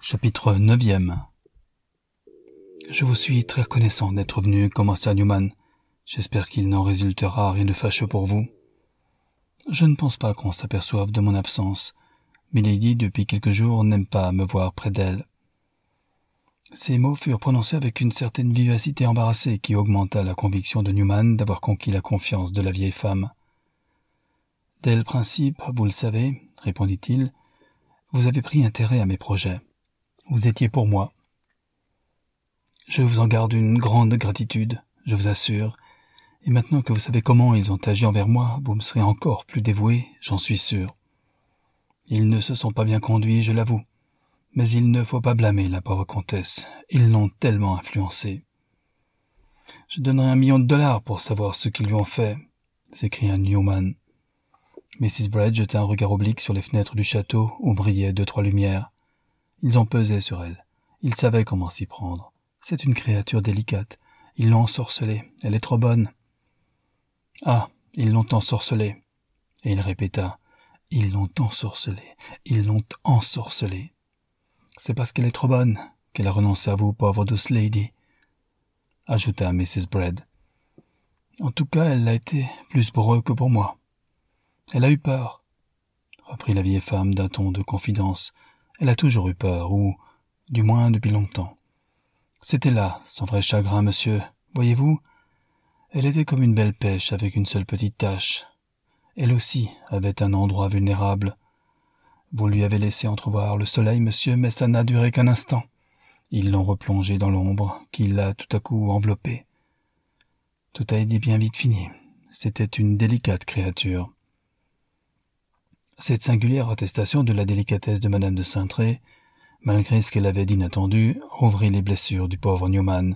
Chapitre 9. Je vous suis très reconnaissant d'être venu, commença Newman. J'espère qu'il n'en résultera rien de fâcheux pour vous. Je ne pense pas qu'on s'aperçoive de mon absence. Milady, depuis quelques jours, n'aime pas me voir près d'elle. Ces mots furent prononcés avec une certaine vivacité embarrassée qui augmenta la conviction de Newman d'avoir conquis la confiance de la vieille femme. « Dès le principe, vous le savez, répondit-il, vous avez pris intérêt à mes projets. Vous étiez pour moi. Je vous en garde une grande gratitude, je vous assure, et maintenant que vous savez comment ils ont agi envers moi, vous me serez encore plus dévoué, j'en suis sûr. Ils ne se sont pas bien conduits, je l'avoue, mais il ne faut pas blâmer la pauvre comtesse, ils l'ont tellement influencée. Je donnerais $1 million pour savoir ce qu'ils lui ont fait, s'écria Newman. Mrs. Brett jeta un regard oblique sur les fenêtres du château où brillaient 2-3 lumières. Ils en pesaient sur elle. Ils savaient comment s'y prendre. C'est une créature délicate. Ils l'ont ensorcelée. Elle est trop bonne. Ah, ils l'ont ensorcelée. Et il répéta, ils l'ont ensorcelée. Ils l'ont ensorcelée. C'est parce qu'elle est trop bonne qu'elle a renoncé à vous, pauvre douce lady, ajouta Mrs. Brett. En tout cas, elle a été plus pour eux que pour moi. Elle a eu peur, reprit la vieille femme d'un ton de confidence. Elle a toujours eu peur, ou, du moins, depuis longtemps. C'était là, son vrai chagrin, monsieur. Voyez-vous, elle était comme une belle pêche avec une seule petite tache. Elle aussi avait un endroit vulnérable. Vous lui avez laissé entrevoir le soleil, monsieur, mais ça n'a duré qu'un instant. Ils l'ont replongée dans l'ombre, qui l'a tout à coup enveloppée. Tout a été bien vite fini. C'était une délicate créature. Cette singulière attestation de la délicatesse de Madame de Saintré, malgré ce qu'elle avait d'inattendu, rouvrit les blessures du pauvre Newman.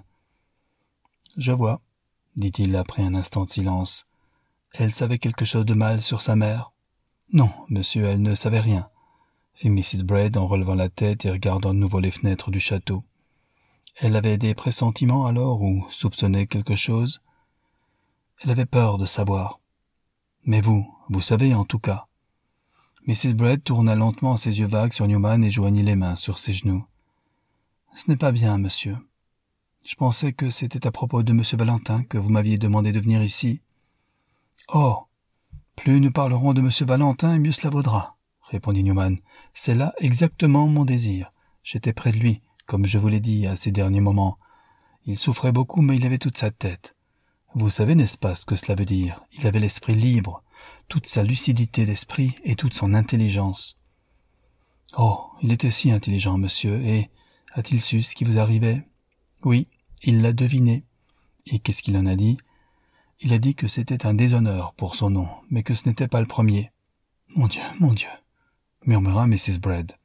« Je vois, » dit-il après un instant de silence. « Elle savait quelque chose de mal sur sa mère ?»« Non, monsieur, elle ne savait rien, » fit Mrs. Brett en relevant la tête et regardant de nouveau les fenêtres du château. « Elle avait des pressentiments alors ou soupçonnait quelque chose ? Elle avait peur de savoir. Mais vous savez en tout cas. » Mrs. Brett tourna lentement ses yeux vagues sur Newman et joignit les mains sur ses genoux. « Ce n'est pas bien, monsieur. Je pensais que c'était à propos de monsieur Valentin que vous m'aviez demandé de venir ici. »« Oh, plus nous parlerons de monsieur Valentin, mieux cela vaudra, » répondit Newman. « C'est là exactement mon désir. J'étais près de lui, comme je vous l'ai dit à ces derniers moments. Il souffrait beaucoup, mais il avait toute sa tête. Vous savez, n'est-ce pas, ce que cela veut dire? Il avait l'esprit libre. Toute sa lucidité d'esprit et toute son intelligence. Oh, il était si intelligent, monsieur, et a-t-il su ce qui vous arrivait? Oui, il l'a deviné. Et qu'est-ce qu'il en a dit? Il a dit que c'était un déshonneur pour son nom, mais que ce n'était pas le premier. Mon Dieu, murmura Mrs. Brett.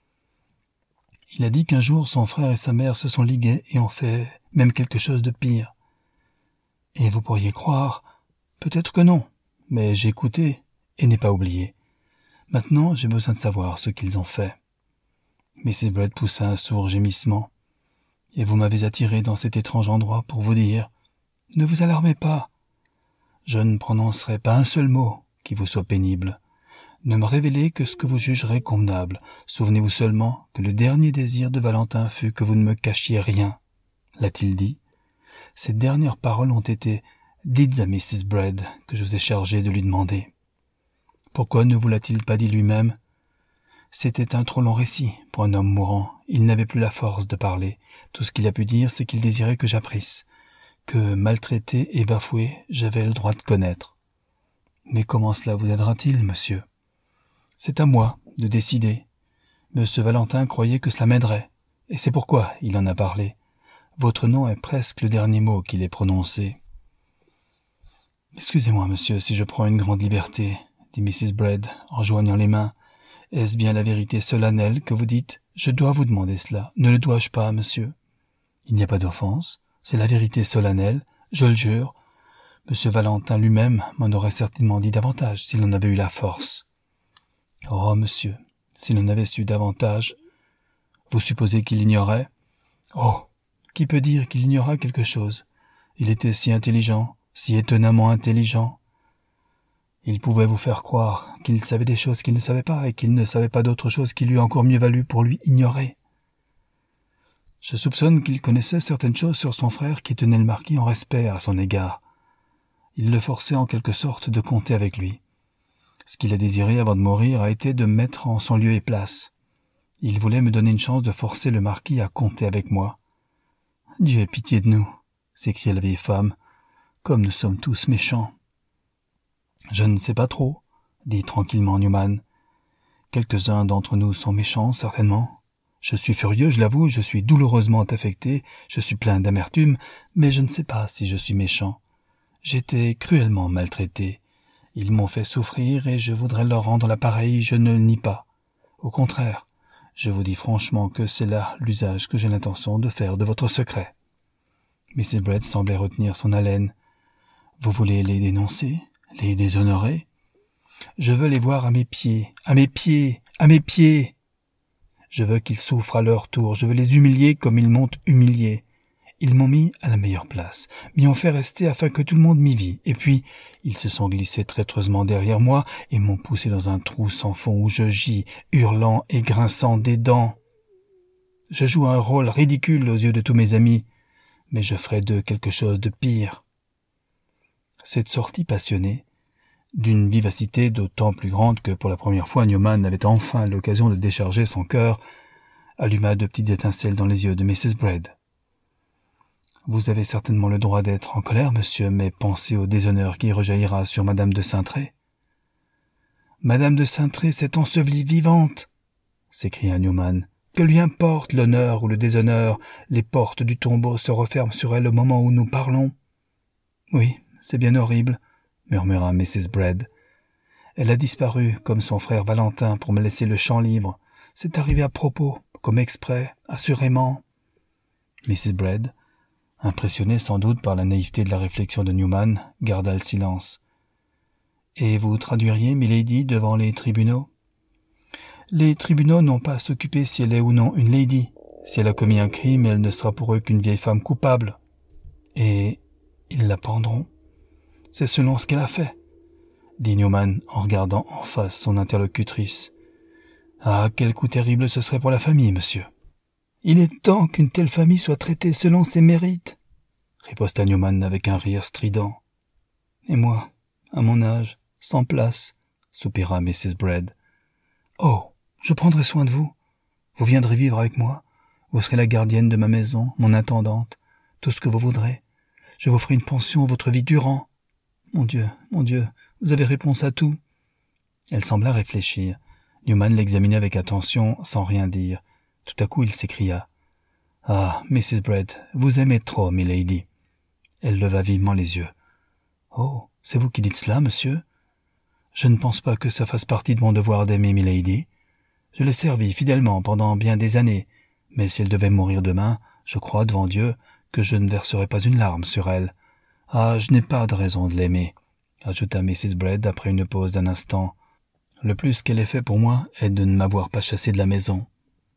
Il a dit qu'un jour son frère et sa mère se sont ligués et ont fait même quelque chose de pire. Et vous pourriez croire, peut-être que non. Mais j'ai écouté et n'ai pas oublié. Maintenant, j'ai besoin de savoir ce qu'ils ont fait. Mrs. Brett poussa un sourd gémissement. Et vous m'avez attiré dans cet étrange endroit pour vous dire « Ne vous alarmez pas. Je ne prononcerai pas un seul mot qui vous soit pénible. Ne me révélez que ce que vous jugerez convenable. Souvenez-vous seulement que le dernier désir de Valentin fut que vous ne me cachiez rien. » L'a-t-il dit? Ces dernières paroles ont été dites à Mrs. Brett que je vous ai chargé de lui demander. Pourquoi ne vous l'a-t-il pas dit lui-même? C'était un trop long récit pour un homme mourant. Il n'avait plus la force de parler. Tout ce qu'il a pu dire, c'est qu'il désirait que j'apprisse, que, maltraité et bafoué, j'avais le droit de connaître. Mais comment cela vous aidera-t-il, monsieur? C'est à moi de décider. Monsieur Valentin croyait que cela m'aiderait, et c'est pourquoi il en a parlé. Votre nom est presque le dernier mot qu'il ait prononcé. Excusez-moi, monsieur, si je prends une grande liberté, dit Mrs. Brett, en joignant les mains. Est-ce bien la vérité solennelle que vous dites? Je dois vous demander cela. Ne le dois-je pas, monsieur? Il n'y a pas d'offense. C'est la vérité solennelle, je le jure. Monsieur Valentin lui-même m'en aurait certainement dit davantage s'il en avait eu la force. Oh, monsieur, s'il en avait su davantage, vous supposez qu'il ignorait? Oh, qui peut dire qu'il ignora quelque chose? Il était si intelligent, si étonnamment intelligent. Il pouvait vous faire croire qu'il savait des choses qu'il ne savait pas et qu'il ne savait pas d'autre chose qui lui eût encore mieux valu pour lui ignorer. Je soupçonne qu'il connaissait certaines choses sur son frère qui tenaient le marquis en respect à son égard. Il le forçait en quelque sorte de compter avec lui. Ce qu'il a désiré avant de mourir a été de me mettre en son lieu et place. Il voulait me donner une chance de forcer le marquis à compter avec moi. « Dieu ait pitié de nous !» s'écria la vieille femme. « Comme nous sommes tous méchants !»« Je ne sais pas trop, » dit tranquillement Newman. « Quelques-uns d'entre nous sont méchants, certainement. Je suis furieux, je l'avoue, je suis douloureusement affecté, je suis plein d'amertume, mais je ne sais pas si je suis méchant. J'ai été cruellement maltraité. Ils m'ont fait souffrir et je voudrais leur rendre la pareille, je ne le nie pas. Au contraire, je vous dis franchement que c'est là l'usage que j'ai l'intention de faire de votre secret. » Mrs. Brett semblait retenir son haleine. « Vous voulez les dénoncer, les déshonorer ? Je veux les voir à mes pieds, à mes pieds, à mes pieds. Je veux qu'ils souffrent à leur tour, je veux les humilier comme ils m'ont humilié. Ils m'ont mis à la meilleure place, m'y ont fait rester afin que tout le monde m'y vît, et puis ils se sont glissés traîtreusement derrière moi et m'ont poussé dans un trou sans fond où je gis, hurlant et grinçant des dents. Je joue un rôle ridicule aux yeux de tous mes amis, mais je ferai d'eux quelque chose de pire. » Cette sortie passionnée, d'une vivacité d'autant plus grande que pour la première fois Newman avait enfin l'occasion de décharger son cœur, alluma de petites étincelles dans les yeux de Mrs. Brett. « Vous avez certainement le droit d'être en colère, monsieur, mais pensez au déshonneur qui rejaillira sur Madame de Saintré. »« Madame de Saintré s'est ensevelie vivante !» s'écria Newman. « Que lui importe l'honneur ou le déshonneur, les portes du tombeau se referment sur elle au moment où nous parlons. »« Oui, c'est bien horrible, » murmura Mrs. Brett. « Elle a disparu, comme son frère Valentin, pour me laisser le champ libre. C'est arrivé à propos, comme exprès, assurément. » Mrs. Brett, impressionnée sans doute par la naïveté de la réflexion de Newman, garda le silence. « Et vous traduiriez Milady devant les tribunaux ? » « Les tribunaux n'ont pas à s'occuper si elle est ou non une lady. Si elle a commis un crime, elle ne sera pour eux qu'une vieille femme coupable. Et ils la pendront. C'est selon ce qu'elle a fait, » dit Newman en regardant en face son interlocutrice. « Ah, quel coup terrible ce serait pour la famille, monsieur. »« Il est temps qu'une telle famille soit traitée selon ses mérites, » riposta Newman avec un rire strident. « Et moi, à mon âge, sans place, » soupira Mrs. Brett. « Oh, je prendrai soin de vous. Vous viendrez vivre avec moi. Vous serez la gardienne de ma maison, mon intendante, tout ce que vous voudrez. Je vous ferai une pension votre vie durant. Mon Dieu, vous avez réponse à tout. » Elle sembla réfléchir. Newman l'examinait avec attention, sans rien dire. Tout à coup, il s'écria. « Ah, Mrs. Brett, vous aimez trop, milady. » Elle leva vivement les yeux. « Oh, c'est vous qui dites cela, monsieur ? Je ne pense pas que ça fasse partie de mon devoir d'aimer milady. Je l'ai servie fidèlement pendant bien des années, mais si elle devait mourir demain, je crois, devant Dieu, que je ne verserai pas une larme sur elle. Ah, je n'ai pas de raison de l'aimer, » ajouta Mrs. Brett après une pause d'un instant. « Le plus qu'elle ait fait pour moi est de ne m'avoir pas chassé de la maison. »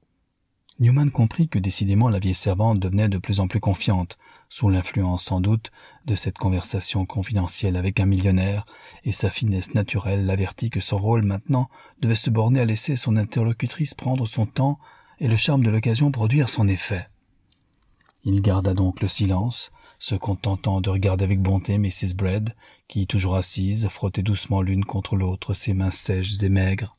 Newman comprit que décidément la vieille servante devenait de plus en plus confiante, sous l'influence sans doute de cette conversation confidentielle avec un millionnaire, et sa finesse naturelle l'avertit que son rôle maintenant devait se borner à laisser son interlocutrice prendre son temps et le charme de l'occasion produire son effet. Il garda donc le silence, se contentant de regarder avec bonté Mrs. Brett, qui, toujours assise, frottait doucement l'une contre l'autre ses mains sèches et maigres.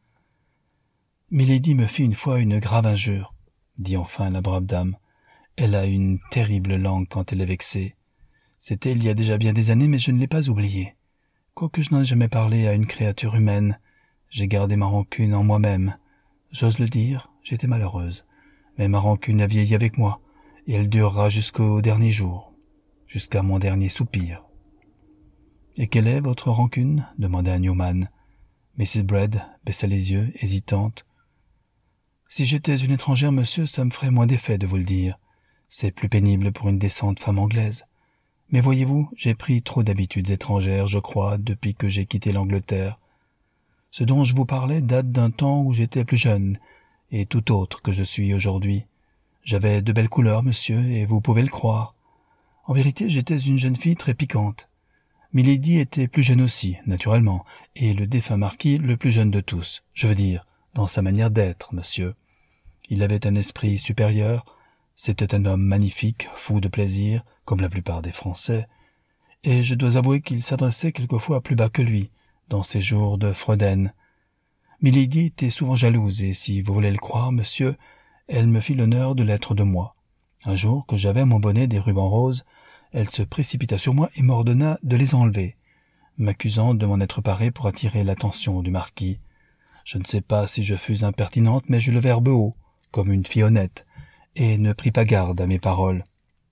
« Milady me fit une fois une grave injure, » dit enfin la brave dame. « Elle a une terrible langue quand elle est vexée. C'était il y a déjà bien des années, mais je ne l'ai pas oubliée. Quoique je n'en ai jamais parlé à une créature humaine, j'ai gardé ma rancune en moi-même. J'ose le dire, j'étais malheureuse, mais ma rancune a vieilli avec moi, et elle durera jusqu'au dernier jour, jusqu'à mon dernier soupir. »« Et quelle est votre rancune ?» demanda Newman. Mrs. Brett baissa les yeux, hésitante. « Si j'étais une étrangère, monsieur, ça me ferait moins d'effet de vous le dire. C'est plus pénible pour une décente femme anglaise. Mais voyez-vous, j'ai pris trop d'habitudes étrangères, je crois, depuis que j'ai quitté l'Angleterre. Ce dont je vous parlais date d'un temps où j'étais plus jeune, et tout autre que je suis aujourd'hui. J'avais de belles couleurs, monsieur, et vous pouvez le croire. En vérité, j'étais une jeune fille très piquante. Milady était plus jeune aussi, naturellement, et le défunt marquis le plus jeune de tous, je veux dire, dans sa manière d'être, monsieur. Il avait un esprit supérieur, C'était un homme magnifique, fou de plaisir, comme la plupart des Français, et je dois avouer qu'il s'adressait quelquefois plus bas que lui, dans ses jours de Freuden. Milady était souvent jalouse, et si vous voulez le croire, monsieur, elle me fit l'honneur de l'être de moi. Un jour, que j'avais à mon bonnet des rubans roses, elle se précipita sur moi et m'ordonna de les enlever, m'accusant de m'en être paré pour attirer l'attention du marquis. Je ne sais pas si je fus impertinente, mais j'eus le verbe haut, comme une fille honnête, et ne pris pas garde à mes paroles.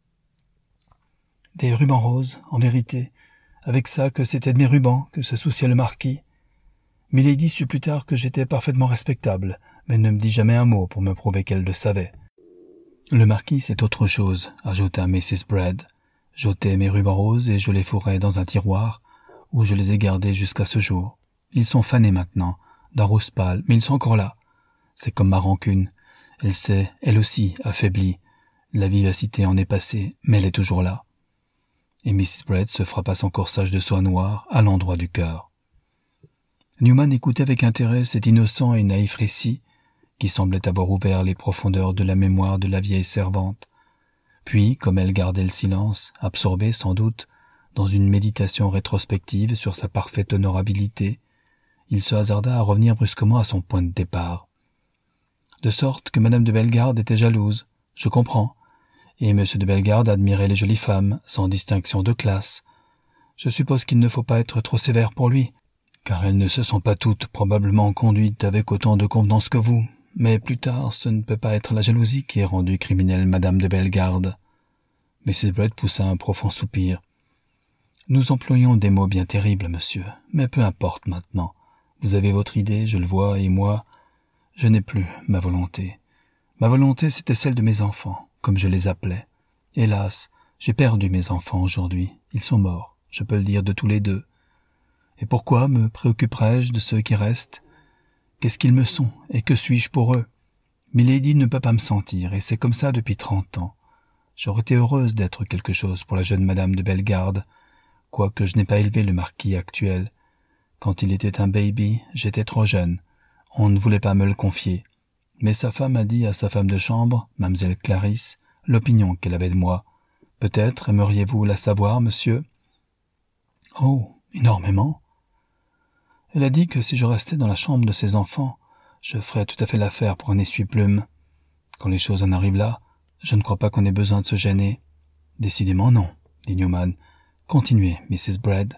Des rubans roses, en vérité, avec ça que c'était de mes rubans que se souciait le marquis. Milady sut plus tard que j'étais parfaitement respectable, mais ne me dit jamais un mot pour me prouver qu'elle le savait. Le marquis, c'est autre chose, ajouta Mrs. Brad. J'ôtai mes rubans roses et je les fourrai dans un tiroir, où je les ai gardés jusqu'à ce jour. Ils sont fanés maintenant, d'un rose pâle, mais ils sont encore là. C'est comme ma rancune. Elle s'est, elle aussi, affaiblie. La vivacité en est passée, mais elle est toujours là. Et Mrs. Brad se frappa son corsage de soie noire à l'endroit du cœur. Newman écoutait avec intérêt cet innocent et naïf récit, qui semblait avoir ouvert les profondeurs de la mémoire de la vieille servante. Puis, comme elle gardait le silence, absorbée sans doute dans une méditation rétrospective sur sa parfaite honorabilité, il se hasarda à revenir brusquement à son point de départ. De sorte que Madame de Bellegarde était jalouse, je comprends, et Monsieur de Bellegarde admirait les jolies femmes, sans distinction de classe. Je suppose qu'il ne faut pas être trop sévère pour lui, car elles ne se sont pas toutes probablement conduites avec autant de convenance que vous. Mais plus tard, ce ne peut pas être la jalousie qui ait rendu criminelle Madame de Bellegarde. Mrs. Brad poussa un profond soupir. Nous employons des mots bien terribles, monsieur, mais peu importe maintenant. Vous avez votre idée, je le vois, et moi, je n'ai plus ma volonté. Ma volonté, c'était celle de mes enfants, comme je les appelais. Hélas, j'ai perdu mes enfants aujourd'hui. Ils sont morts, je peux le dire de tous les deux. Et pourquoi me préoccuperais-je de ceux qui restent? Qu'est-ce qu'ils me sont, et que suis-je pour eux? Milady ne peut pas me sentir, et c'est comme ça depuis 30 ans. J'aurais été heureuse d'être quelque chose pour la jeune Madame de Bellegarde, quoique je n'ai pas élevé le marquis actuel. Quand il était un baby, j'étais trop jeune. On ne voulait pas me le confier. Mais sa femme a dit à sa femme de chambre, Mademoiselle Clarisse, l'opinion qu'elle avait de moi. Peut-être aimeriez-vous la savoir, monsieur? Oh, énormément. Elle a dit que si je restais dans la chambre de ses enfants, je ferais tout à fait l'affaire pour un essuie-plume. Quand les choses en arrivent là, je ne crois pas qu'on ait besoin de se gêner. Décidément non, dit Newman. Continuez, Mrs. Brad.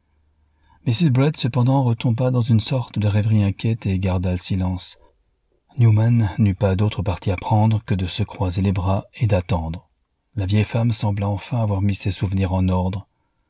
Mrs. Brad, cependant, retomba dans une sorte de rêverie inquiète et garda le silence. Newman n'eut pas d'autre parti à prendre que de se croiser les bras et d'attendre. La vieille femme sembla enfin avoir mis ses souvenirs en ordre.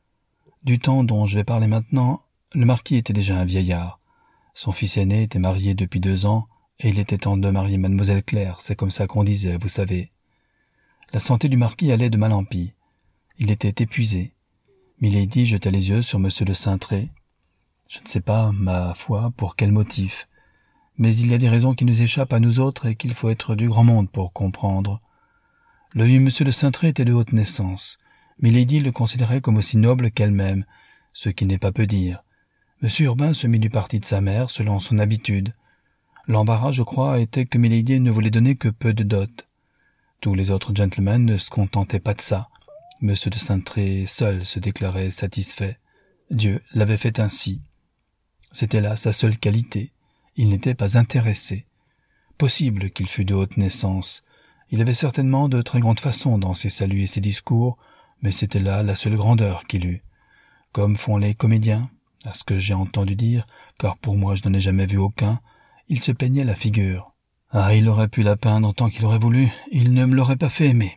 Du temps dont je vais parler maintenant, le marquis était déjà un vieillard. Son fils aîné était marié depuis 2 ans, et il était temps de marier mademoiselle Claire, c'est comme ça qu'on disait, vous savez. La santé du marquis allait de mal en pis. Il était épuisé. Milady jeta les yeux sur monsieur de Saintré. Je ne sais pas, ma foi, pour quel motif. Mais il y a des raisons qui nous échappent à nous autres et qu'il faut être du grand monde pour comprendre. Le vieux monsieur de Saintré était de haute naissance. Milady le considérait comme aussi noble qu'elle-même, ce qui n'est pas peu dire. Monsieur Urbain se mit du parti de sa mère selon son habitude. L'embarras, je crois, était que Milady ne voulait donner que peu de dot. Tous les autres gentlemen ne se contentaient pas de ça. Monsieur de Saintré seul se déclarait satisfait. Dieu l'avait fait ainsi. C'était là sa seule qualité. Il n'était pas intéressé. Possible qu'il fût de haute naissance. Il avait certainement de très grandes façons dans ses saluts et ses discours, mais c'était là la seule grandeur qu'il eût. Comme font les comédiens, à ce que j'ai entendu dire, car pour moi je n'en ai jamais vu aucun, il se peignait la figure. Ah, il aurait pu la peindre tant qu'il aurait voulu, il ne me l'aurait pas fait aimer.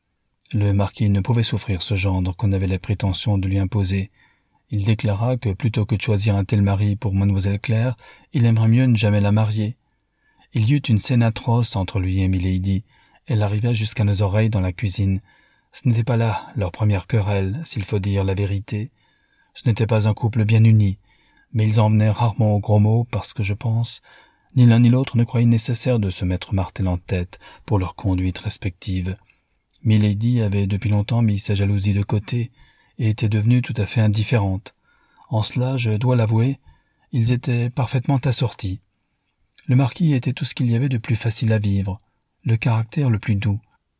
Le marquis ne pouvait souffrir ce gendre qu'on avait la prétention de lui imposer. Il déclara que plutôt que de choisir un tel mari pour mademoiselle Claire, il aimerait mieux ne jamais la marier. Il y eut une scène atroce entre lui et Milady. Elle arriva jusqu'à nos oreilles dans la cuisine. Ce n'était pas là leur première querelle, s'il faut dire la vérité. Ce n'était pas un couple bien uni, mais ils en venaient rarement aux gros mots parce que, je pense, ni l'un ni l'autre ne croyaient nécessaire de se mettre martel en tête pour leur conduite respective. Milady avait depuis longtemps mis sa jalousie de côté et était devenue tout à fait indifférente. En cela, je dois l'avouer, ils étaient parfaitement assortis. Le marquis était tout ce qu'il y avait de plus facile à vivre, le caractère le plus doux.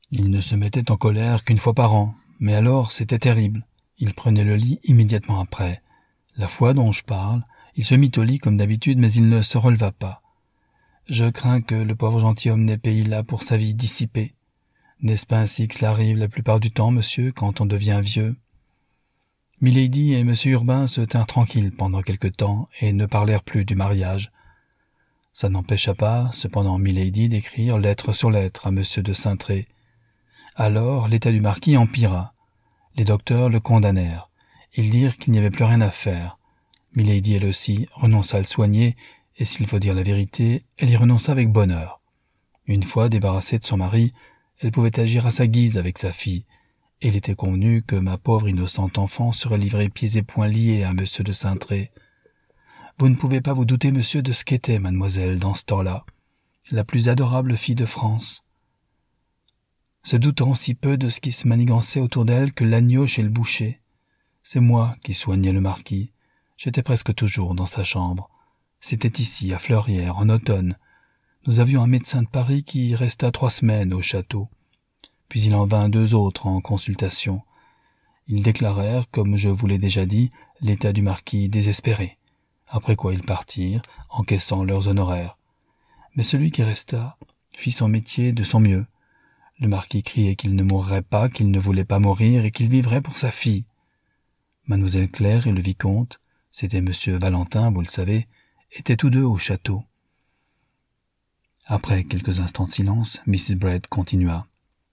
Il ne se mettait en colère qu'une fois par an, mais alors c'était terrible. Il prenait le lit immédiatement après. La fois dont je parle, il se mit au lit comme d'habitude, mais il ne se releva pas. Je crains que le pauvre gentilhomme n'ait payé là pour sa vie dissipée. N'est-ce pas ainsi que cela arrive la plupart du temps, monsieur, quand on devient vieux? Milady et monsieur Urbain se tinrent tranquilles pendant quelque temps et ne parlèrent plus du mariage. Ça n'empêcha pas, cependant, Milady d'écrire lettre sur lettre à monsieur de Saintré. Alors, l'état du marquis empira. Les docteurs le condamnèrent. Ils dirent qu'il n'y avait plus rien à faire. Milady, elle aussi, renonça à le soigner, et s'il faut dire la vérité, elle y renonça avec bonheur. Une fois débarrassée de son mari, elle pouvait agir à sa guise avec sa fille, et il était convenu que ma pauvre innocente enfant serait livrée pieds et poings liés à monsieur de Saintré. Vous ne pouvez pas vous douter, monsieur, de ce qu'était mademoiselle dans ce temps-là, la plus adorable fille de France. Se doutant si peu de ce qui se manigançait autour d'elle que l'agneau chez le boucher. C'est moi qui soignais le marquis. J'étais presque toujours dans sa chambre. C'était ici, à Fleurières, en automne. Nous avions un médecin de Paris qui resta 3 semaines au château. Puis il en vint 2 autres en consultation. Ils déclarèrent, comme je vous l'ai déjà dit, l'état du marquis désespéré. Après quoi ils partirent, encaissant leurs honoraires. Mais celui qui resta fit son métier de son mieux. Le marquis criait qu'il ne mourrait pas, qu'il ne voulait pas mourir et qu'il vivrait pour sa fille. Mademoiselle Claire et le vicomte, c'était monsieur Valentin, vous le savez, étaient tous deux au château. Après quelques instants de silence, Mrs. Brett continua.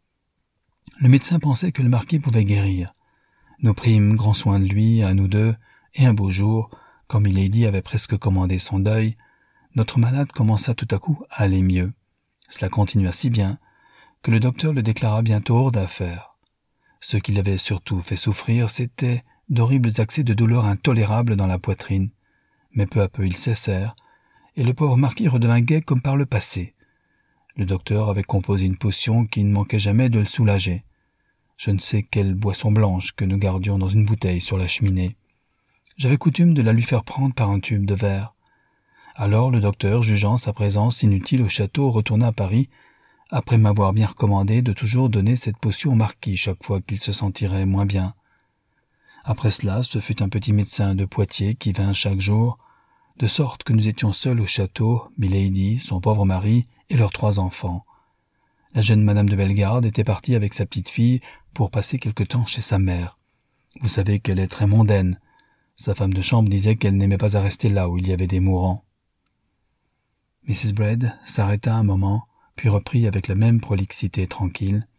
Le médecin pensait que le marquis pouvait guérir. Nous prîmes grand soin de lui, à nous deux, et un beau jour, quand Milady avait presque commandé son deuil, notre malade commença tout à coup à aller mieux. Cela continua si bien que le docteur le déclara bientôt hors d'affaire. Ce qui l'avait surtout fait souffrir, c'était d'horribles accès de douleur intolérables dans la poitrine. Mais peu à peu ils cessèrent, et le pauvre marquis redevint gai comme par le passé. Le docteur avait composé une potion qui ne manquait jamais de le soulager. Je ne sais quelle boisson blanche que nous gardions dans une bouteille sur la cheminée. J'avais coutume de la lui faire prendre par un tube de verre. Alors le docteur, jugeant sa présence inutile au château, retourna à Paris, après m'avoir bien recommandé de toujours donner cette potion au marquis chaque fois qu'il se sentirait moins bien. Après cela, ce fut un petit médecin de Poitiers qui vint chaque jour, de sorte que nous étions seuls au château, Milady, son pauvre mari et leurs 3 enfants. La jeune madame de Bellegarde était partie avec sa petite-fille pour passer quelque temps chez sa mère. Vous savez qu'elle est très mondaine. Sa femme de chambre disait qu'elle n'aimait pas à rester là où il y avait des mourants. Mrs. Brett s'arrêta un moment, puis reprit avec la même prolixité tranquille.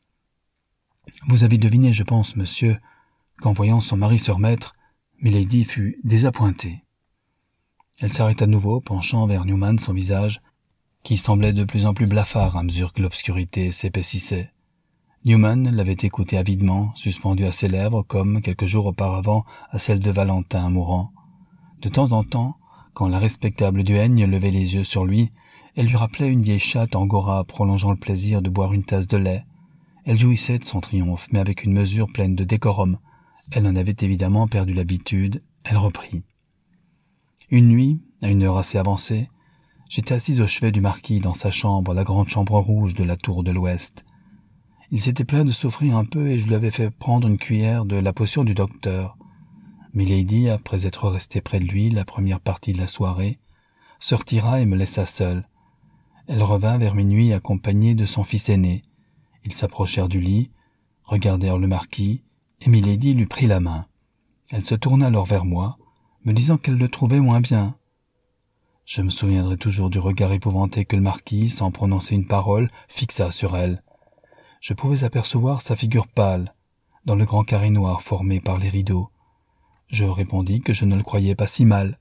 « Vous avez deviné, je pense, monsieur, qu'en voyant son mari se remettre, Milady fut désappointée. » Elle s'arrêta à nouveau, penchant vers Newman son visage, qui semblait de plus en plus blafard à mesure que l'obscurité s'épaississait. Newman l'avait écouté avidement, suspendu à ses lèvres comme, quelques jours auparavant, à celles de Valentin mourant. De temps en temps, quand la respectable duègne levait les yeux sur lui, elle lui rappelait une vieille chatte angora prolongeant le plaisir de boire une tasse de lait. Elle jouissait de son triomphe, mais avec une mesure pleine de décorum. Elle en avait évidemment perdu l'habitude. Elle reprit. Une nuit, à une heure assez avancée, j'étais assise au chevet du marquis dans sa chambre, la grande chambre rouge de la tour de l'Ouest. Il s'était plaint de souffrir un peu et je lui avais fait prendre une cuillère de la potion du docteur. Milady, après être restée près de lui la première partie de la soirée, se retira et me laissa seule. Elle revint vers minuit accompagnée de son fils aîné. Ils s'approchèrent du lit, regardèrent le marquis, et Milady lui prit la main. Elle se tourna alors vers moi, me disant qu'elle le trouvait moins bien. Je me souviendrai toujours du regard épouvanté que le marquis, sans prononcer une parole, fixa sur elle. Je pouvais apercevoir sa figure pâle, dans le grand carré noir formé par les rideaux. Je répondis que je ne le croyais pas si mal.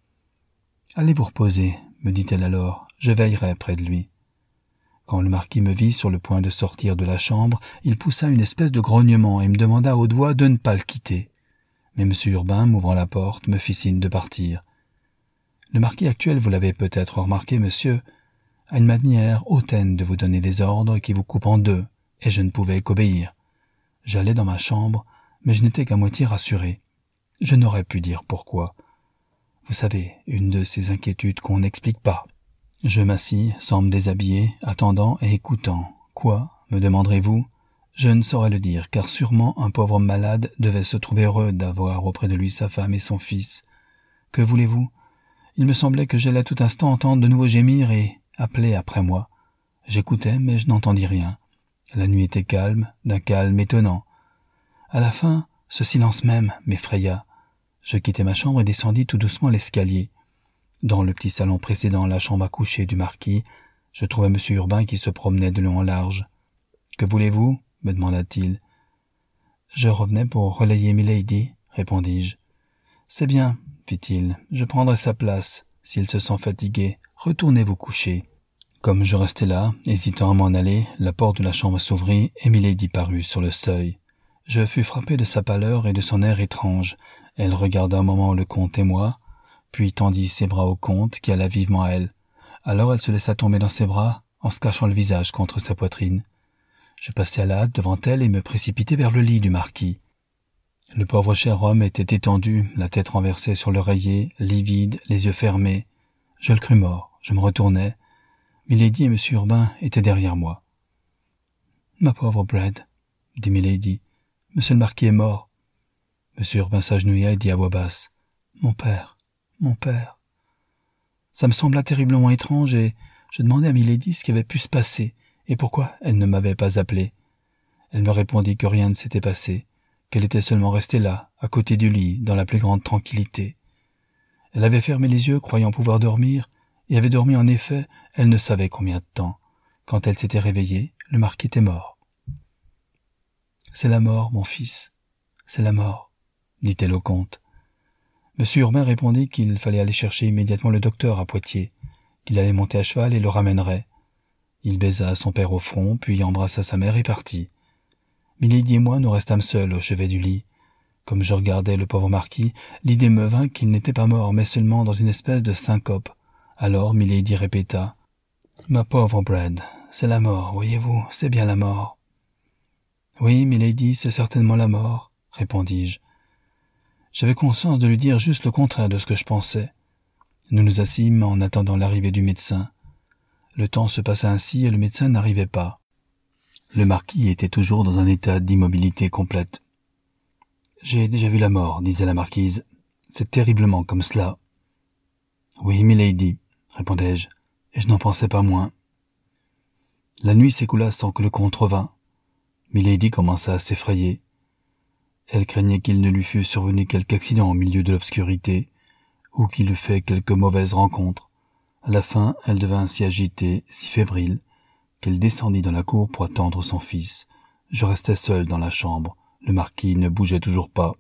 « Allez vous reposer, » me dit-elle alors, « je veillerai près de lui. » Quand le marquis me vit sur le point de sortir de la chambre, il poussa une espèce de grognement et me demanda à haute voix de ne pas le quitter. Mais M. Urbain, m'ouvrant la porte, me fit signe de partir. Le marquis actuel, vous l'avez peut-être remarqué, monsieur, a une manière hautaine de vous donner des ordres qui vous coupent en deux, et je ne pouvais qu'obéir. J'allai dans ma chambre, mais je n'étais qu'à moitié rassuré. Je n'aurais pu dire pourquoi. Vous savez, une de ces inquiétudes qu'on n'explique pas. Je m'assis, sans me déshabiller, attendant et écoutant. Quoi ? me demanderez-vous? Je ne saurais le dire, car sûrement un pauvre malade devait se trouver heureux d'avoir auprès de lui sa femme et son fils. Que voulez-vous? Il me semblait que j'allais tout instant entendre de nouveau gémir et appeler après moi. J'écoutais, mais je n'entendis rien. La nuit était calme, d'un calme étonnant. À la fin, ce silence même m'effraya. Je quittai ma chambre et descendis tout doucement l'escalier. Dans le petit salon précédant la chambre à coucher du marquis, je trouvai M. Urbain qui se promenait de long en large. « Que voulez-vous » me demanda-t-il. « Je revenais pour relayer Milady, » répondis-je. « C'est bien, » fit-il, « je prendrai sa place. S'il se sent fatigué, retournez vous coucher. » Comme je restais là, hésitant à m'en aller, la porte de la chambre s'ouvrit et Milady parut sur le seuil. Je fus frappé de sa pâleur et de son air étrange. Elle regarda un moment le comte et moi, puis tendit ses bras au comte qui alla vivement à elle. Alors elle se laissa tomber dans ses bras, en se cachant le visage contre sa poitrine. Je passai à la hâte devant elle et me précipitai vers le lit du marquis. Le pauvre cher homme était étendu, la tête renversée sur l'oreiller, livide, les yeux fermés. Je le crus mort, je me retournai. Milady et M. Urbain étaient derrière moi. « Ma pauvre Brad, » dit Milady, « Monsieur le marquis est mort. » M. Urbain s'agenouilla et dit à voix basse, « Mon père, mon père. » Ça me sembla terriblement étrange et je demandai à Milady ce qui avait pu se passer et pourquoi elle ne m'avait pas appelé. Elle me répondit que rien ne s'était passé, qu'elle était seulement restée là, à côté du lit, dans la plus grande tranquillité. Elle avait fermé les yeux, croyant pouvoir dormir, et avait dormi en effet, elle ne savait combien de temps. Quand elle s'était réveillée, le marquis était mort. « C'est la mort, mon fils, c'est la mort, » dit-elle au comte. M. Urbain répondit qu'il fallait aller chercher immédiatement le docteur à Poitiers, qu'il allait monter à cheval et le ramènerait. Il baisa son père au front, puis embrassa sa mère et partit. Milady et moi nous restâmes seuls au chevet du lit. Comme je regardais le pauvre marquis, l'idée me vint qu'il n'était pas mort, mais seulement dans une espèce de syncope. Alors Milady répéta « Ma pauvre Brad, c'est la mort, voyez-vous, c'est bien la mort. »« Oui, Milady, c'est certainement la mort, » répondis-je. J'avais conscience de lui dire juste le contraire de ce que je pensais. Nous nous assîmes en attendant l'arrivée du médecin. Le temps se passa ainsi et le médecin n'arrivait pas. Le marquis était toujours dans un état d'immobilité complète. « J'ai déjà vu la mort, » disait la marquise. « C'est terriblement comme cela. »« Oui, Milady, » répondais-je, et je n'en pensais pas moins. La nuit s'écoula sans que le comte revînt. Milady commença à s'effrayer. Elle craignait qu'il ne lui fût survenu quelque accident au milieu de l'obscurité, ou qu'il eût fait quelque mauvaise rencontre. À la fin, elle devint si agitée, si fébrile, qu'elle descendit dans la cour pour attendre son fils. Je restais seul dans la chambre. Le marquis ne bougeait toujours pas.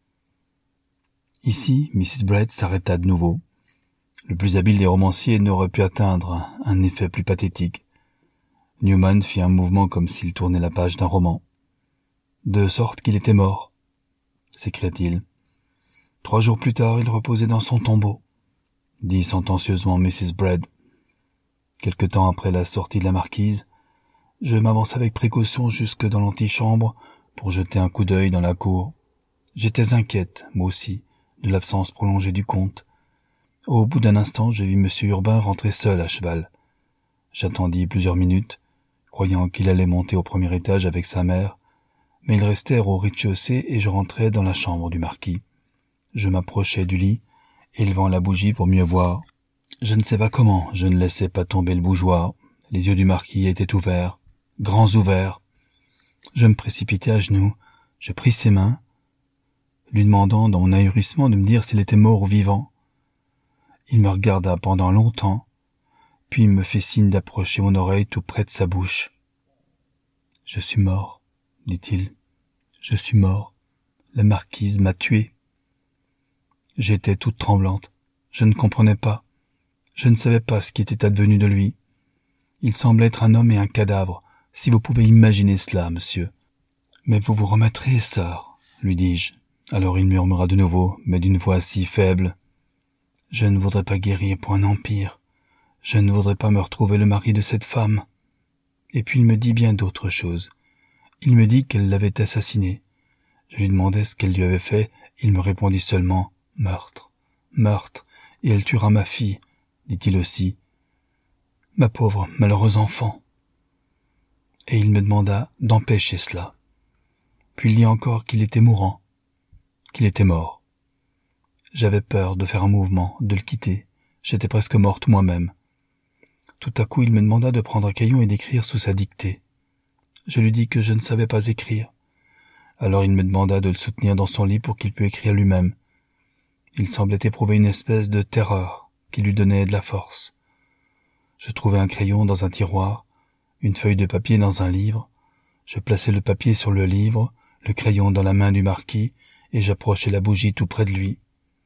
Ici, Mrs. Brett s'arrêta de nouveau. Le plus habile des romanciers n'aurait pu atteindre un effet plus pathétique. Newman fit un mouvement comme s'il tournait la page d'un roman. « De sorte qu'il était mort » s'écria-t-il. « 3 jours plus tard, il reposait dans son tombeau » dit sentencieusement Mrs. Brett. Quelque temps après la sortie de la marquise, je m'avançai avec précaution jusque dans l'antichambre pour jeter un coup d'œil dans la cour. J'étais inquiète, moi aussi, de l'absence prolongée du comte. Au bout d'un instant, je vis M. Urbain rentrer seul à cheval. J'attendis plusieurs minutes, croyant qu'il allait monter au premier étage avec sa mère, mais ils restèrent au rez-de-chaussée et je rentrai dans la chambre du marquis. Je m'approchai du lit, élevant la bougie pour mieux voir. Je ne sais pas comment, je ne laissai pas tomber le bougeoir. Les yeux du marquis étaient ouverts, grands ouverts. Je me précipitai à genoux, je pris ses mains, lui demandant dans mon ahurissement de me dire s'il était mort ou vivant. Il me regarda pendant longtemps, puis me fit signe d'approcher mon oreille tout près de sa bouche. « Je suis mort, » dit-il. « Je suis mort. La marquise m'a tué. » J'étais toute tremblante. Je ne comprenais pas. Je ne savais pas ce qui était advenu de lui. Il semblait être un homme et un cadavre, si vous pouvez imaginer cela, monsieur. « Mais vous vous remettrez, sœur, » lui dis-je. Alors il murmura de nouveau, mais d'une voix si faible. « Je ne voudrais pas guérir pour un empire. Je ne voudrais pas me retrouver le mari de cette femme. » Et puis il me dit bien d'autres choses. Il me dit qu'elle l'avait assassinée. Je lui demandai ce qu'elle lui avait fait. Il me répondit seulement « Meurtre, meurtre, et elle tuera ma fille », dit-il aussi. « Ma pauvre, malheureuse enfant. » et il me demanda d'empêcher cela. Puis il dit encore qu'il était mourant, qu'il était mort. J'avais peur de faire un mouvement, de le quitter. J'étais presque morte moi-même. Tout à coup, il me demanda de prendre un crayon et d'écrire sous sa dictée. Je lui dis que je ne savais pas écrire. Alors il me demanda de le soutenir dans son lit pour qu'il pût écrire lui-même. Il semblait éprouver une espèce de terreur qui lui donnait de la force. Je trouvai un crayon dans un tiroir, une feuille de papier dans un livre. Je plaçai le papier sur le livre, le crayon dans la main du marquis, et j'approchai la bougie tout près de lui.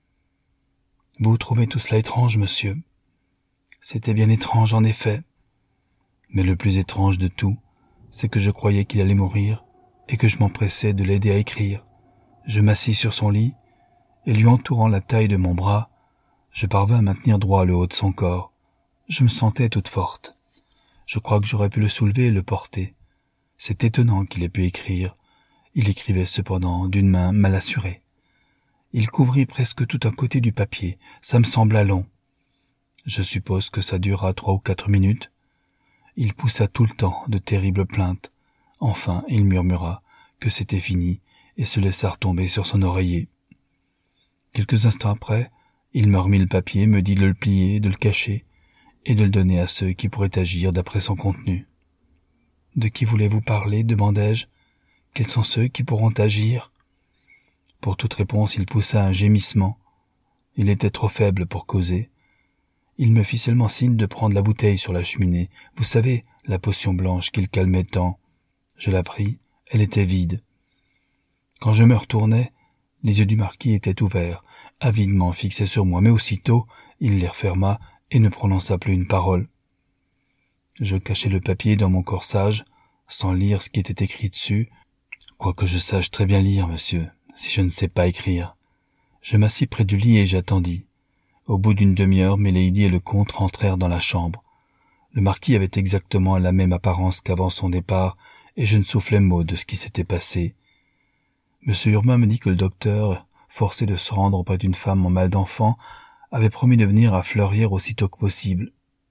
« Vous trouvez tout cela étrange, monsieur ?» C'était bien étrange, en effet. Mais le plus étrange de tout, c'est que je croyais qu'il allait mourir et que je m'empressais de l'aider à écrire. Je m'assis sur son lit et lui entourant la taille de mon bras, je parvins à maintenir droit le haut de son corps. Je me sentais toute forte. Je crois que j'aurais pu le soulever et le porter. C'est étonnant qu'il ait pu écrire. Il écrivait cependant d'une main mal assurée. Il couvrit presque tout un côté du papier. Ça me sembla long. Je suppose que ça dura 3 ou 4 minutes. Il poussa tout le temps de terribles plaintes. Enfin, il murmura que c'était fini et se laissa retomber sur son oreiller. Quelques instants après, il me remit le papier, me dit de le plier, de le cacher et de le donner à ceux qui pourraient agir d'après son contenu. « De qui voulez-vous parler ?» demandai-je. « Quels sont ceux qui pourront agir ?» Pour toute réponse, il poussa un gémissement. Il était trop faible pour causer. Il me fit seulement signe de prendre la bouteille sur la cheminée. Vous savez, la potion blanche qu'il calmait tant. Je la pris, elle était vide. Quand je me retournai, les yeux du marquis étaient ouverts, avidement fixés sur moi, mais aussitôt, il les referma et ne prononça plus une parole. Je cachai le papier dans mon corsage, sans lire ce qui était écrit dessus, quoique je sache très bien lire, monsieur, si je ne sais pas écrire. Je m'assis près du lit et j'attendis. Au bout d'une demi-heure, Milady et le comte rentrèrent dans la chambre. Le marquis avait exactement la même apparence qu'avant son départ, et je ne soufflai mot de ce qui s'était passé. Monsieur Urbain me dit que le docteur, forcé de se rendre auprès d'une femme en mal d'enfant, avait promis de venir à Fleurières aussitôt que possible.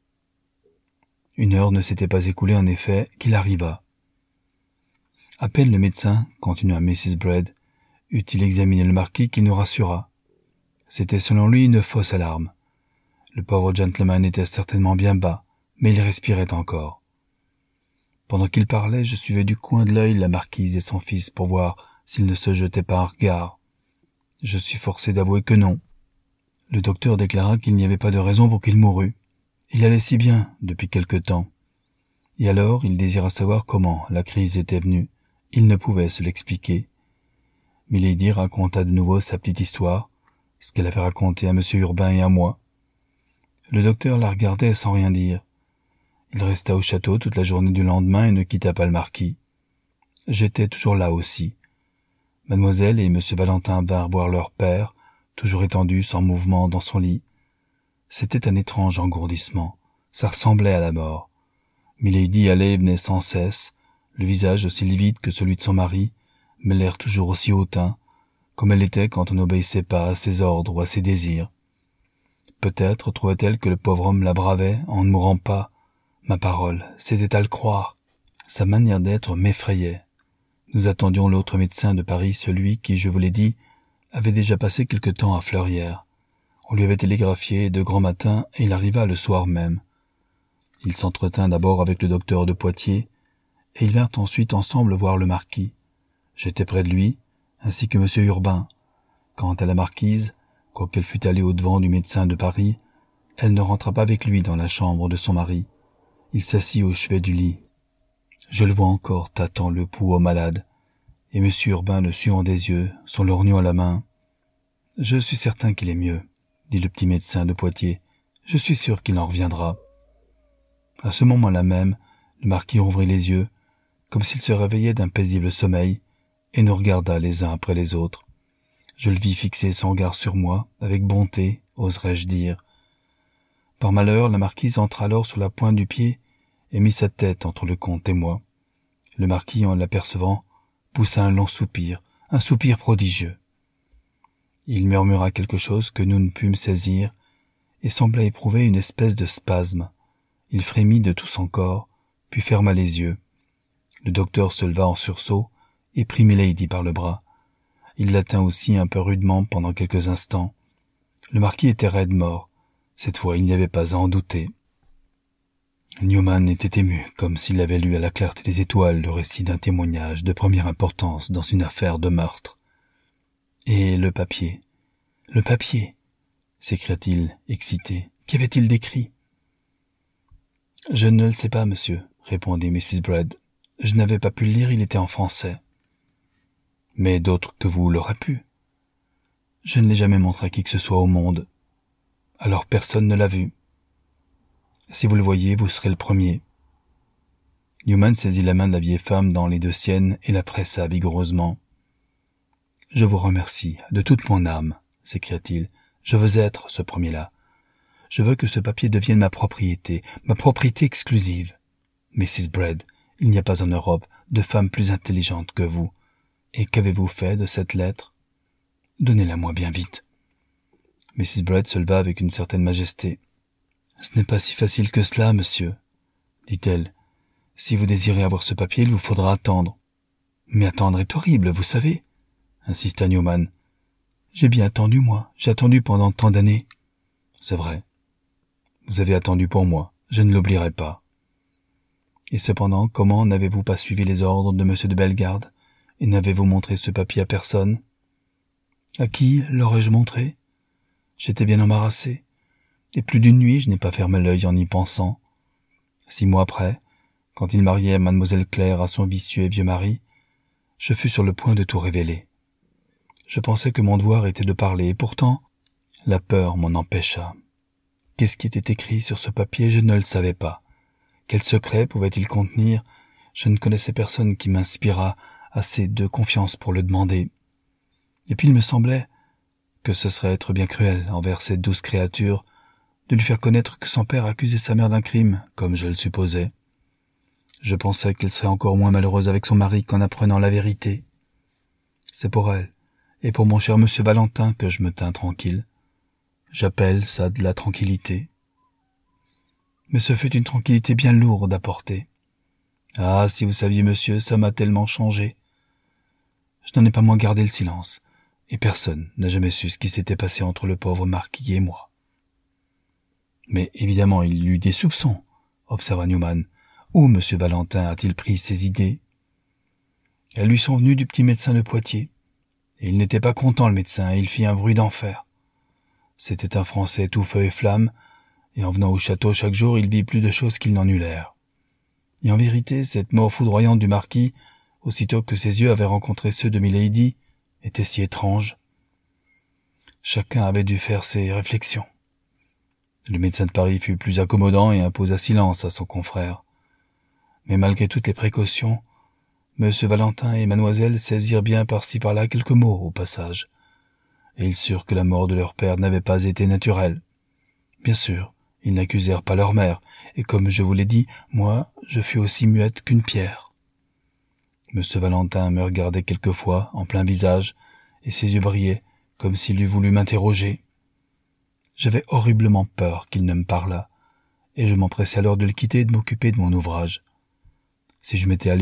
Une heure ne s'était pas écoulée en effet qu'il arriva. À peine le médecin, continua Mrs. Braid, eut-il examiné le marquis qu'il nous rassura. C'était selon lui une fausse alarme. Le pauvre gentleman était certainement bien bas, mais il respirait encore. Pendant qu'il parlait, je suivais du coin de l'œil la marquise et son fils pour voir s'ils ne se jetaient pas un regard. Je suis forcé d'avouer que non. Le docteur déclara qu'il n'y avait pas de raison pour qu'il mourût. Il allait si bien depuis quelque temps. Et alors, il désira savoir comment la crise était venue. Il ne pouvait se l'expliquer. Milady raconta de nouveau sa petite histoire, ce qu'elle avait raconté à M. Urbain et à moi. Le docteur la regardait sans rien dire. Il resta au château toute la journée du lendemain et ne quitta pas le marquis. J'étais toujours là aussi. Mademoiselle et M. Valentin vinrent voir leur père, toujours étendu sans mouvement dans son lit. C'était un étrange engourdissement. Ça ressemblait à la mort. Milady allait et venait sans cesse, le visage aussi livide que celui de son mari, mais l'air toujours aussi hautain, comme elle était quand on n'obéissait pas à ses ordres ou à ses désirs. Peut-être trouvait-elle que le pauvre homme la bravait en ne mourant pas. Ma parole, c'était à le croire. Sa manière d'être m'effrayait. Nous attendions l'autre médecin de Paris, celui qui, je vous l'ai dit, avait déjà passé quelque temps à Fleurières. On lui avait télégraphié de grand matin et il arriva le soir même. Il s'entretint d'abord avec le docteur de Poitiers et ils vinrent ensuite ensemble voir le marquis. J'étais près de lui, ainsi que M. Urbain. Quant à la marquise, quoiqu'elle fût allée au-devant du médecin de Paris, elle ne rentra pas avec lui dans la chambre de son mari. Il s'assit au chevet du lit. Je le vois encore tâtant le pouls au malade, et M. Urbain le suivant des yeux, son lorgnon à la main. « Je suis certain qu'il est mieux, » dit le petit médecin de Poitiers. « Je suis sûr qu'il en reviendra. » À ce moment-là même, le marquis rouvrit les yeux, comme s'il se réveillait d'un paisible sommeil, et nous regarda les uns après les autres. Je le vis fixer son regard sur moi, avec bonté, oserais-je dire. Par malheur, la marquise entra alors sur la pointe du pied et mit sa tête entre le comte et moi. Le marquis, en l'apercevant, poussa un long soupir, un soupir prodigieux. Il murmura quelque chose que nous ne pûmes saisir et sembla éprouver une espèce de spasme. Il frémit de tout son corps, puis ferma les yeux. Le docteur se leva en sursaut et prit Milady par le bras. Il la tint aussi un peu rudement pendant quelques instants. Le marquis était raide mort. Cette fois, il n'y avait pas à en douter. Newman était ému, comme s'il avait lu à la clarté des étoiles le récit d'un témoignage de première importance dans une affaire de meurtre. « Et le papier ?»« Le papier !» s'écria-t-il, excité. « Qu'avait-il décrit ?»« Je ne le sais pas, monsieur, » répondit Mrs. Bredd. « Je n'avais pas pu le lire, il était en français. »« Mais d'autres que vous l'auraient pu. »« Je ne l'ai jamais montré à qui que ce soit au monde. Alors personne ne l'a vu. Si vous le voyez, vous serez le premier. » Newman saisit la main de la vieille femme dans les deux siennes et la pressa vigoureusement. « Je vous remercie, de toute mon âme, » s'écria-t-il. « Je veux être ce premier-là. Je veux que ce papier devienne ma propriété exclusive. Mrs. Bredd, il n'y a pas en Europe de femme plus intelligente que vous. Et qu'avez-vous fait de cette lettre? Donnez-la-moi bien vite. » Mrs. Bredd se leva avec une certaine majesté. « Ce n'est pas si facile que cela, monsieur, » dit-elle. « Si vous désirez avoir ce papier, il vous faudra attendre. »« Mais attendre est horrible, vous savez, » insista Newman. « J'ai bien attendu, moi. J'ai attendu pendant tant d'années. »« C'est vrai. Vous avez attendu pour moi. Je ne l'oublierai pas. » « Et cependant, comment n'avez-vous pas suivi les ordres de M. de Bellegarde, et n'avez-vous montré ce papier à personne? »« À qui l'aurais-je montré? J'étais bien embarrassé. Et plus d'une nuit, je n'ai pas fermé l'œil en y pensant. 6 mois après, quand il mariait Mademoiselle Claire à son vicieux et vieux mari, je fus sur le point de tout révéler. Je pensais que mon devoir était de parler, et pourtant, la peur m'en empêcha. Qu'est-ce qui était écrit sur ce papier, je ne le savais pas. Quel secret pouvait-il contenir? Je ne connaissais personne qui m'inspirât assez de confiance pour le demander. Et puis il me semblait que ce serait être bien cruel envers cette douce créature de lui faire connaître que son père accusait sa mère d'un crime, comme je le supposais. Je pensais qu'elle serait encore moins malheureuse avec son mari qu'en apprenant la vérité. C'est pour elle, et pour mon cher monsieur Valentin que je me tins tranquille. J'appelle ça de la tranquillité. Mais ce fut une tranquillité bien lourde à porter. Ah, si vous saviez, monsieur, ça m'a tellement changé. Je n'en ai pas moins gardé le silence, et personne n'a jamais su ce qui s'était passé entre le pauvre marquis et moi. Mais évidemment, il y eut des soupçons, observa Newman. Où M. Valentin a-t-il pris ses idées? Elles lui sont venues du petit médecin de Poitiers. Et il n'était pas content, le médecin, et il fit un bruit d'enfer. C'était un Français tout feu et flamme, et en venant au château chaque jour, il vit plus de choses qu'il n'en eut l'air. Et en vérité, cette mort foudroyante du marquis, aussitôt que ses yeux avaient rencontré ceux de Milady, était si étrange. Chacun avait dû faire ses réflexions. Le médecin de Paris fut plus accommodant et imposa silence à son confrère. Mais malgré toutes les précautions, M. Valentin et mademoiselle saisirent bien par-ci par-là quelques mots au passage, et ils surent que la mort de leur père n'avait pas été naturelle. Bien sûr, ils n'accusèrent pas leur mère, et comme je vous l'ai dit, moi, je fus aussi muette qu'une pierre. M. Valentin me regardait quelquefois en plein visage, et ses yeux brillaient, comme s'il eût voulu m'interroger. J'avais horriblement peur qu'il ne me parlât, et je m'empressai alors de le quitter et de m'occuper de mon ouvrage. Si je m'étais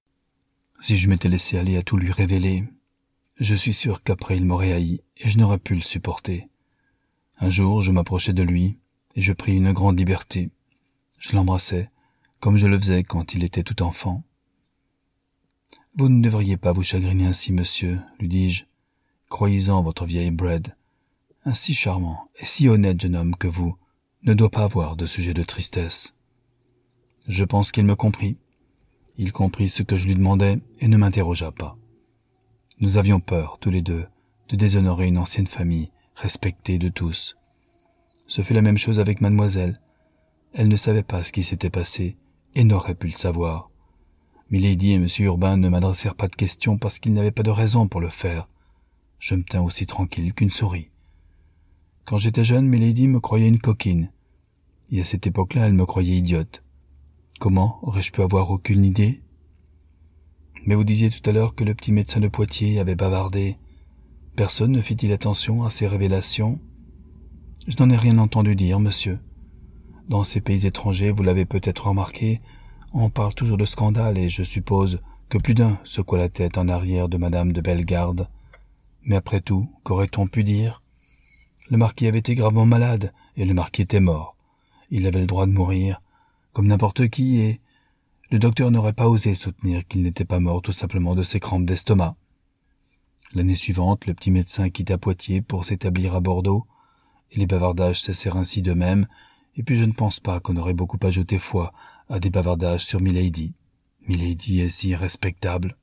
laissé aller à tout lui révéler, je suis sûr qu'après il m'aurait haï, et je n'aurais pu le supporter. Un jour, je m'approchai de lui, et je pris une grande liberté. Je l'embrassai, comme je le faisais quand il était tout enfant. « Vous ne devriez pas vous chagriner ainsi, monsieur, lui dis-je. Croyez-en votre vieille Bredd. Un si charmant et si honnête jeune homme que vous ne doit pas avoir de sujet de tristesse. » Je pense qu'il me comprit. Il comprit ce que je lui demandais et ne m'interrogea pas. Nous avions peur, tous les deux, de déshonorer une ancienne famille, respectée de tous. Ce fut la même chose avec mademoiselle. Elle ne savait pas ce qui s'était passé et n'aurait pu le savoir. Milady et M. Urbain ne m'adressèrent pas de questions parce qu'ils n'avaient pas de raison pour le faire. Je me tins aussi tranquille qu'une souris. Quand j'étais jeune, Milady me croyait une coquine, et à cette époque-là, elle me croyait idiote. Comment aurais-je pu avoir aucune idée? Mais vous disiez tout à l'heure que le petit médecin de Poitiers avait bavardé. Personne ne fit-il attention à ces révélations? Je n'en ai rien entendu dire, monsieur. Dans ces pays étrangers, vous l'avez peut-être remarqué, On parle toujours de scandale et je suppose que plus d'un secoua la tête en arrière de madame de Bellegarde. Mais après tout, qu'aurait-on pu dire? Le marquis avait été gravement malade et le marquis était mort. Il avait le droit de mourir, comme n'importe qui, et le docteur n'aurait pas osé soutenir qu'il n'était pas mort tout simplement de ses crampes d'estomac. L'année suivante, le petit médecin quitta Poitiers pour s'établir à Bordeaux, et les bavardages cessèrent ainsi d'eux-mêmes, et puis je ne pense pas qu'on aurait beaucoup ajouté foi à des bavardages sur Milady. Milady est si respectable.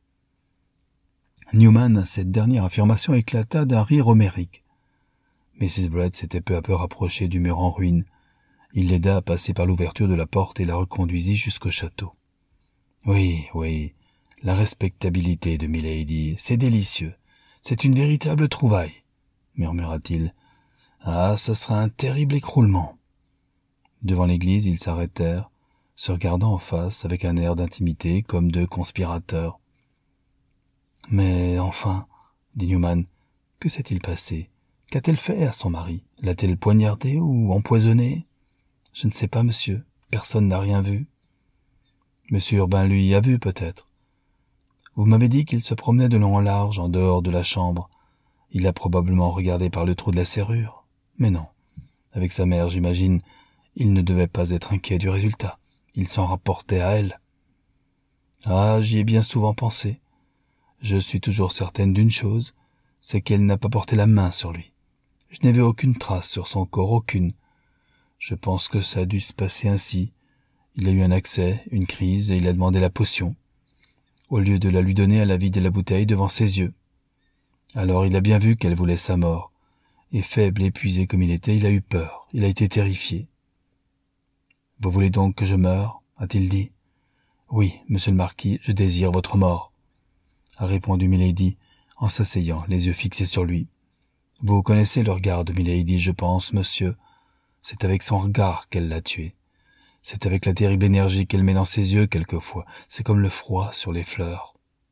Newman, cette dernière affirmation éclata d'un rire homérique. Mrs. Brett s'était peu à peu rapprochée du mur en ruine. Il l'aida à passer par l'ouverture de la porte et la reconduisit jusqu'au château. Oui, la respectabilité de Milady, c'est délicieux. C'est une véritable trouvaille, murmura-t-il. Ah, ça sera un terrible écroulement. Devant l'église, ils s'arrêtèrent, se regardant en face avec un air d'intimité comme deux conspirateurs. Mais enfin, dit Newman, que s'est-il passé? Qu'a-t-elle fait à son mari? L'a-t-elle poignardé ou empoisonné? Je ne sais pas, monsieur. Personne n'a rien vu. Monsieur Urbain, lui, a vu peut-être. Vous m'avez dit qu'il se promenait de long en large en dehors de la chambre. Il a probablement regardé par le trou de la serrure. Mais non. Avec sa mère, j'imagine, il ne devait pas être inquiet du résultat. Il s'en rapportait à elle. Ah, j'y ai bien souvent pensé. Je suis toujours certaine d'une chose, c'est qu'elle n'a pas porté la main sur lui. Je n'ai vu aucune trace sur son corps, aucune. Je pense que ça a dû se passer ainsi. Il a eu un accès, une crise, et il a demandé la potion. Au lieu de la lui donner, elle a vidé la bouteille devant ses yeux. Alors il a bien vu qu'elle voulait sa mort. Et faible, épuisé comme il était, il a eu peur, il a été terrifié. « Vous voulez donc que je meure ?» a-t-il dit. « Oui, monsieur le marquis, je désire votre mort, » a répondu Milady, en s'asseyant, les yeux fixés sur lui. « Vous connaissez le regard de Milady, je pense, monsieur. C'est avec son regard qu'elle l'a tué. C'est avec la terrible énergie qu'elle met dans ses yeux quelquefois. C'est comme le froid sur les fleurs. »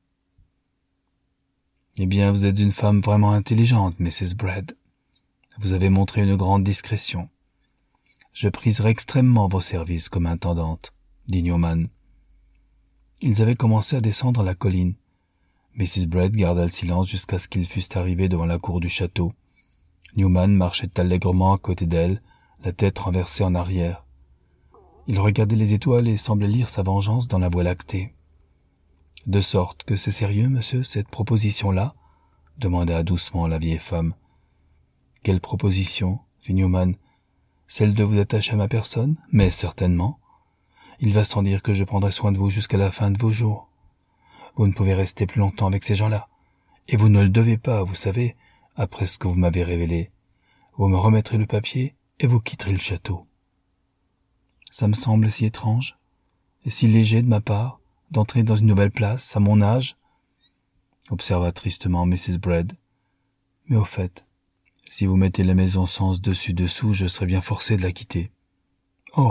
« Eh bien, vous êtes une femme vraiment intelligente, Mrs. Brett. Vous avez montré une grande discrétion. Je priserai extrêmement vos services comme intendante, » dit Newman. Ils avaient commencé à descendre la colline. Mrs. Brett garda le silence jusqu'à ce qu'ils fussent arrivés devant la cour du château. Newman marchait allègrement à côté d'elle, la tête renversée en arrière. Il regardait les étoiles et semblait lire sa vengeance dans la voie lactée. « De sorte que c'est sérieux, monsieur, cette proposition-là » demanda doucement la vieille femme. « Quelle proposition » fit Newman. « Celle de vous attacher à ma personne ? Mais certainement. Il va sans dire que je prendrai soin de vous jusqu'à la fin de vos jours. Vous ne pouvez rester plus longtemps avec ces gens-là. Et vous ne le devez pas, vous savez, après ce que vous m'avez révélé. Vous me remettrez le papier et vous quitterez le château. » Ça me semble si étrange et si léger de ma part d'entrer dans une nouvelle place, à mon âge, observa tristement Mrs. Brett. « Mais au fait, si vous mettez la maison sens dessus-dessous, je serai bien forcé de la quitter. »« Oh !»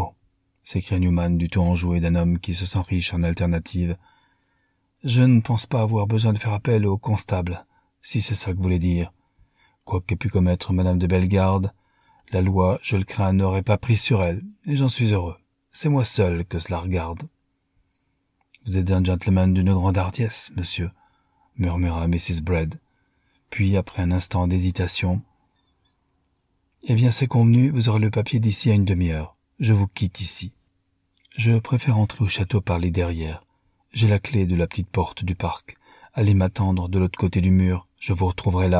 s'écria Newman du ton enjoué d'un homme qui se sent riche en alternative. « Je ne pense pas avoir besoin de faire appel au constable, si c'est ça que vous voulez dire. Quoi qu'ait pu commettre madame de Bellegarde, la loi, je le crains, n'aurait pas pris sur elle, et j'en suis heureux. C'est moi seul que cela regarde. »« Vous êtes un gentleman d'une grande hardiesse, monsieur, » murmura Mrs. Brett. Puis, après un instant d'hésitation, « Eh bien, c'est convenu, vous aurez le papier d'ici à une demi-heure. Je vous quitte ici. Je préfère entrer au château par les derrières. J'ai la clé de la petite porte du parc. Allez m'attendre de l'autre côté du mur, je vous retrouverai là. »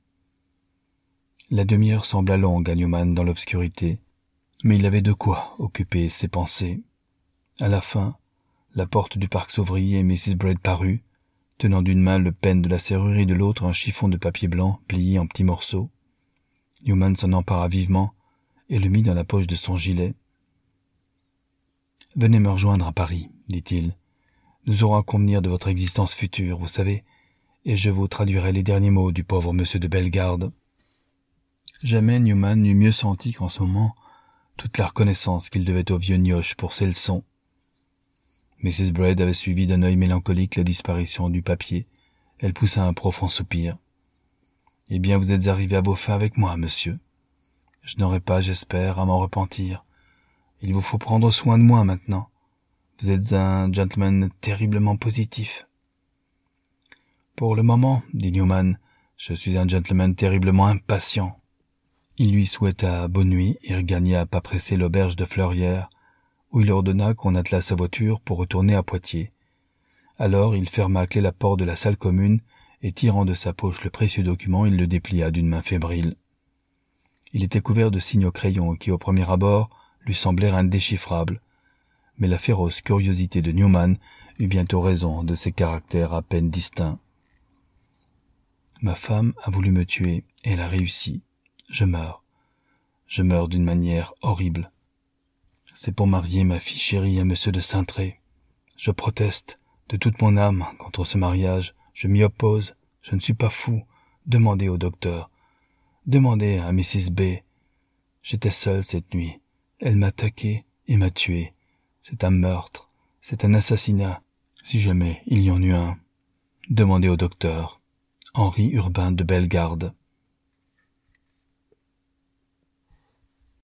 La demi-heure sembla longue à Newman dans l'obscurité, mais il avait de quoi occuper ses pensées. À la fin, la porte du parc s'ouvrit et Mrs. Brett parut, tenant d'une main le pêne de la serrure et de l'autre un chiffon de papier blanc plié en petits morceaux. Newman s'en empara vivement et le mit dans la poche de son gilet. « Venez me rejoindre à Paris, » dit-il. « Nous aurons à convenir de votre existence future, vous savez, et je vous traduirai les derniers mots du pauvre monsieur de Bellegarde. » Jamais Newman n'eut mieux senti qu'en ce moment toute la reconnaissance qu'il devait au vieux Nioche pour ses leçons. Mrs. Brett avait suivi d'un œil mélancolique la disparition du papier. Elle poussa un profond soupir. « Eh bien, vous êtes arrivé à vos fins avec moi, monsieur. Je n'aurai pas, j'espère, à m'en repentir. Il vous faut prendre soin de moi maintenant. Vous êtes un gentleman terriblement positif. Pour le moment, dit Newman, je suis un gentleman terriblement impatient. Il lui souhaita bonne nuit et regagna pas pressé l'auberge de Fleurières, où il ordonna qu'on attelât sa voiture pour retourner à Poitiers. Alors il ferma à clé la porte de la salle commune et tirant de sa poche le précieux document, il le déplia d'une main fébrile. Il était couvert de signes au crayon qui, au premier abord, lui semblèrent indéchiffrables, mais la féroce curiosité de Newman eut bientôt raison de ces caractères à peine distincts. Ma femme a voulu me tuer, et elle a réussi. Je meurs. Je meurs d'une manière horrible. C'est pour marier ma fille chérie à monsieur de Saintré. Je proteste de toute mon âme contre ce mariage. Je m'y oppose. Je ne suis pas fou. Demandez au docteur. Demandez à Mrs. B. J'étais seul cette nuit. Elle m'a attaqué et m'a tué. C'est un meurtre. C'est un assassinat. Si jamais il y en eut un. Demandez au docteur. Henri Urbain de Bellegarde.